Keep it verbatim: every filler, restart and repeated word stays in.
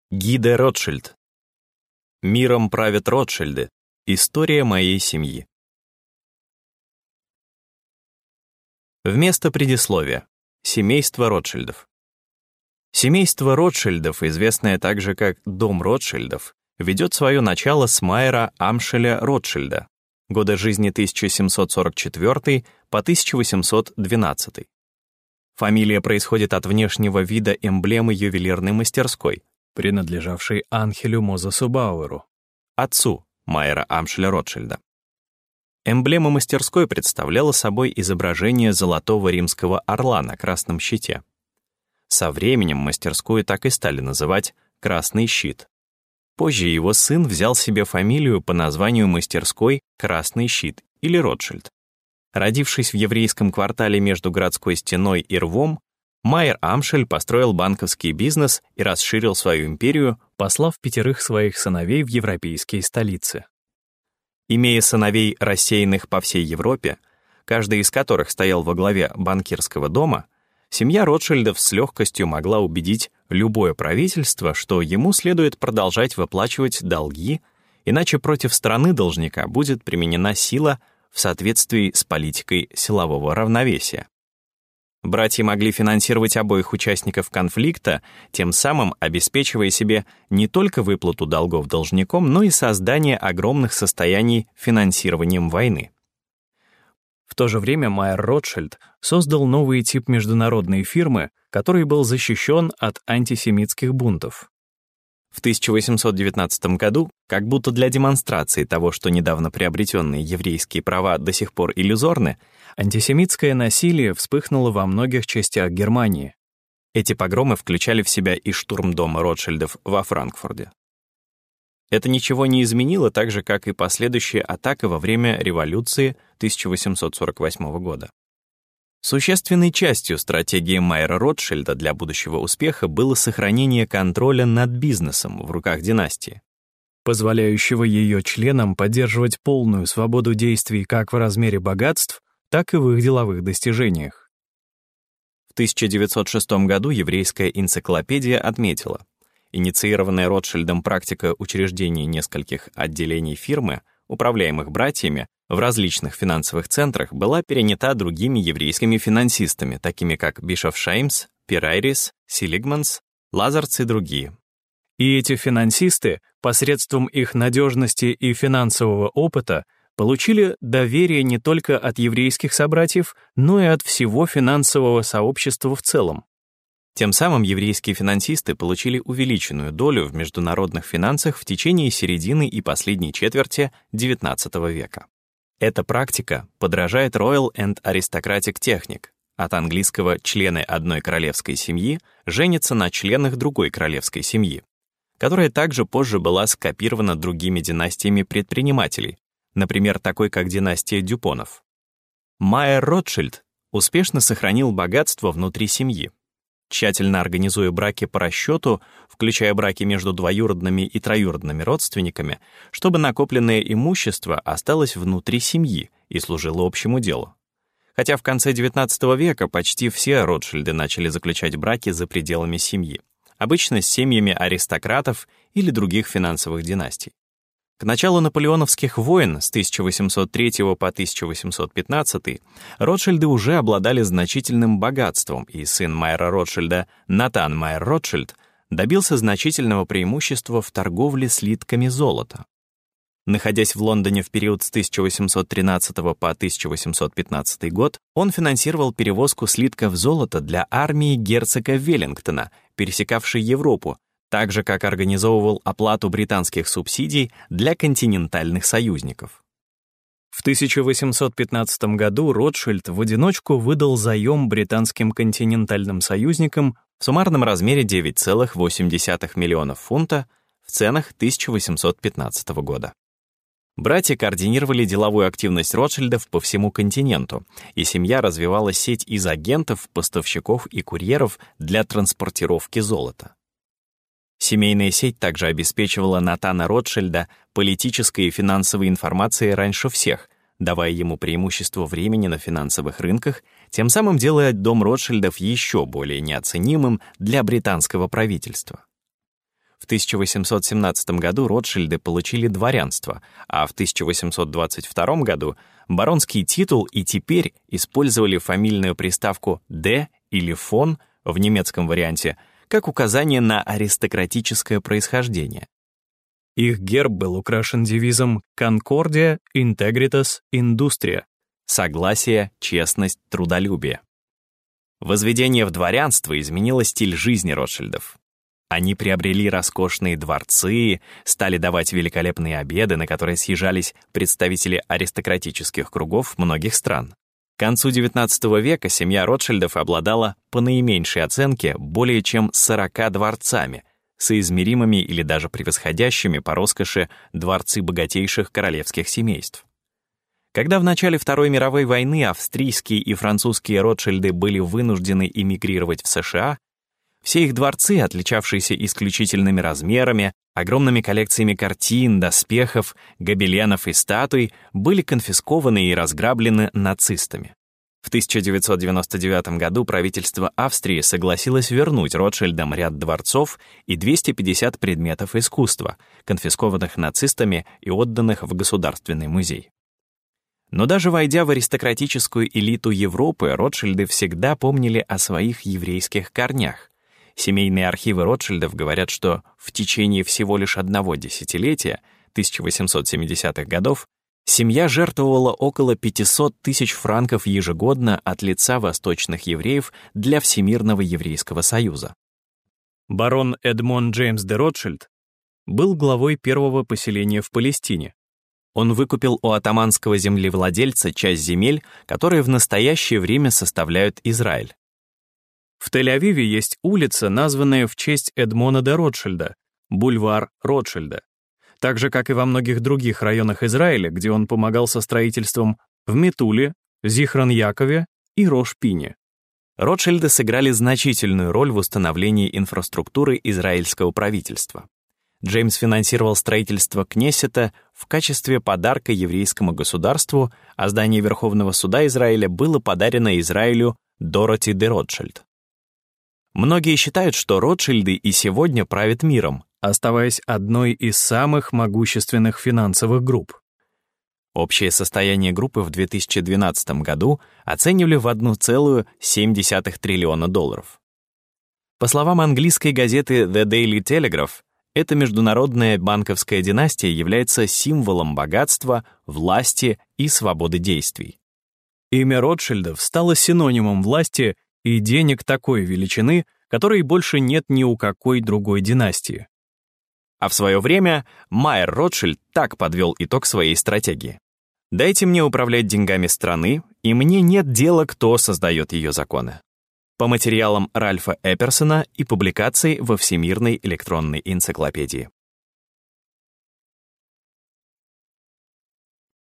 Ги де Ротшильд. Миром правят Ротшильды. История моей семьи. Вместо предисловия. Семейство Ротшильдов. Семейство Ротшильдов, известное также как Дом Ротшильдов, ведет свое начало с Майера Амшеля Ротшильда, годы жизни тысяча семьсот сорок четвёртый по тысяча восемьсот двенадцатый. Фамилия происходит от внешнего вида эмблемы ювелирной мастерской, принадлежавшей Анхелю Мозесу Бауэру, отцу Майера Амшеля Ротшильда. Эмблема мастерской представляла собой изображение золотого римского орла на красном щите. Со временем мастерскую так и стали называть «Красный щит». Позже его сын взял себе фамилию по названию мастерской «Красный щит» или Ротшильд. Родившись в еврейском квартале между городской стеной и рвом, Майер Амшель построил банковский бизнес и расширил свою империю, послав пятерых своих сыновей в европейские столицы. Имея сыновей, рассеянных по всей Европе, каждый из которых стоял во главе банкирского дома, семья Ротшильдов с легкостью могла убедить любое правительство, что ему следует продолжать выплачивать долги, иначе против страны должника будет применена сила в соответствии с политикой силового равновесия. Братья могли финансировать обоих участников конфликта, тем самым обеспечивая себе не только выплату долгов должником, но и создание огромных состояний финансированием войны. В то же время Майер Ротшильд создал новый тип международной фирмы, который был защищен от антисемитских бунтов. В тысяча восемьсот девятнадцатом году, как будто для демонстрации того, что недавно приобретенные еврейские права до сих пор иллюзорны, антисемитское насилие вспыхнуло во многих частях Германии. Эти погромы включали в себя и штурм дома Ротшильдов во Франкфурте. Это ничего не изменило, так же, как и последующая атака во время революции тысяча восемьсот сорок восьмого года. Существенной частью стратегии Майера Ротшильда для будущего успеха было сохранение контроля над бизнесом в руках династии, позволяющего ее членам поддерживать полную свободу действий как в размере богатств, так и в их деловых достижениях. В тысяча девятьсот шестом году еврейская энциклопедия отметила, инициированная Ротшильдом практика учреждения нескольких отделений фирмы, управляемых братьями, в различных финансовых центрах была перенята другими еврейскими финансистами, такими как Бишоф Шеймс, Пирайрис, Силигманс, Лазарц и другие. И эти финансисты, посредством их надежности и финансового опыта, получили доверие не только от еврейских собратьев, но и от всего финансового сообщества в целом. Тем самым еврейские финансисты получили увеличенную долю в международных финансах в течение середины и последней четверти девятнадцатого века. Эта практика подражает Royal and Aristocratic Technique, от английского «члены одной королевской семьи» женятся на членах другой королевской семьи, которая также позже была скопирована другими династиями предпринимателей, например, такой как династия Дюпонов. Майер Ротшильд успешно сохранил богатство внутри семьи, тщательно организуя браки по расчету, включая браки между двоюродными и троюродными родственниками, чтобы накопленное имущество осталось внутри семьи и служило общему делу. Хотя в конце девятнадцатого века почти все Ротшильды начали заключать браки за пределами семьи, обычно с семьями аристократов или других финансовых династий. К началу наполеоновских войн с тысяча восемьсот третьего по тысяча восемьсот пятнадцатый Ротшильды уже обладали значительным богатством, и сын Майера Ротшильда, Натан Майер Ротшильд, добился значительного преимущества в торговле слитками золота. Находясь в Лондоне в период с тысяча восемьсот тринадцатого по тысяча восемьсот пятнадцатый год, он финансировал перевозку слитков золота для армии герцога Веллингтона, пересекавшей Европу, так же, как организовывал оплату британских субсидий для континентальных союзников. В тысяча восемьсот пятнадцатом году Ротшильд в одиночку выдал заем британским континентальным союзникам в суммарном размере девять целых восемь десятых миллионов фунта в ценах тысяча восемьсот пятнадцатого года. Братья координировали деловую активность Ротшильдов по всему континенту, и семья развивала сеть из агентов, поставщиков и курьеров для транспортировки золота. Семейная сеть также обеспечивала Натана Ротшильда политической и финансовой информацией раньше всех, давая ему преимущество времени на финансовых рынках, тем самым делая дом Ротшильдов еще более неоценимым для британского правительства. В В тысяча восемьсот семнадцатом году Ротшильды получили дворянство, а в тысяча восемьсот двадцать втором году — баронский титул и теперь использовали фамильную приставку «де» или «фон» в немецком варианте как указание на аристократическое происхождение. Их герб был украшен девизом «Concordia Integritas Industria» — согласие, честность, трудолюбие. Возведение в дворянство изменило стиль жизни Ротшильдов. Они приобрели роскошные дворцы, стали давать великолепные обеды, на которые съезжались представители аристократических кругов многих стран. К концу девятнадцатого века семья Ротшильдов обладала, по наименьшей оценке, более чем сорока дворцами, соизмеримыми или даже превосходящими по роскоши дворцы богатейших королевских семейств. Когда в начале Второй мировой войны австрийские и французские Ротшильды были вынуждены эмигрировать в США, все их дворцы, отличавшиеся исключительными размерами, огромными коллекциями картин, доспехов, гобеленов и статуй, были конфискованы и разграблены нацистами. В тысяча девятьсот девяносто девятом году правительство Австрии согласилось вернуть Ротшильдам ряд дворцов и двести пятьдесят предметов искусства, конфискованных нацистами и отданных в Государственный музей. Но даже войдя в аристократическую элиту Европы, Ротшильды всегда помнили о своих еврейских корнях. Семейные архивы Ротшильдов говорят, что в течение всего лишь одного десятилетия, тысяча восемьсот семидесятых годов, семья жертвовала около пятьсот тысяч франков ежегодно от лица восточных евреев для Всемирного еврейского союза. Барон Эдмон Джеймс де Ротшильд был главой первого поселения в Палестине. Он выкупил у оттоманского землевладельца часть земель, которые в настоящее время составляют Израиль. В Тель-Авиве есть улица, названная в честь Эдмона де Ротшильда, бульвар Ротшильда, так же, как и во многих других районах Израиля, где он помогал со строительством в Метуле, Зихрон-Якове и Рош-Пине. Ротшильды сыграли значительную роль в установлении инфраструктуры израильского правительства. Джеймс финансировал строительство Кнессета в качестве подарка еврейскому государству, а здание Верховного суда Израиля было подарено Израилю Дороти де Ротшильд. Многие считают, что Ротшильды и сегодня правят миром, оставаясь одной из самых могущественных финансовых групп. Общее состояние группы в две тысячи двенадцатом году оценивали в одна целая семь десятых триллиона долларов. По словам английской газеты The Daily Telegraph, эта международная банковская династия является символом богатства, власти и свободы действий. Имя Ротшильдов стало синонимом власти и денег такой величины, которой больше нет ни у какой другой династии. А в свое время Майер Ротшильд так подвел итог своей стратегии. «Дайте мне управлять деньгами страны, и мне нет дела, кто создает ее законы». По материалам Ральфа Эперсона и публикаций во Всемирной электронной энциклопедии.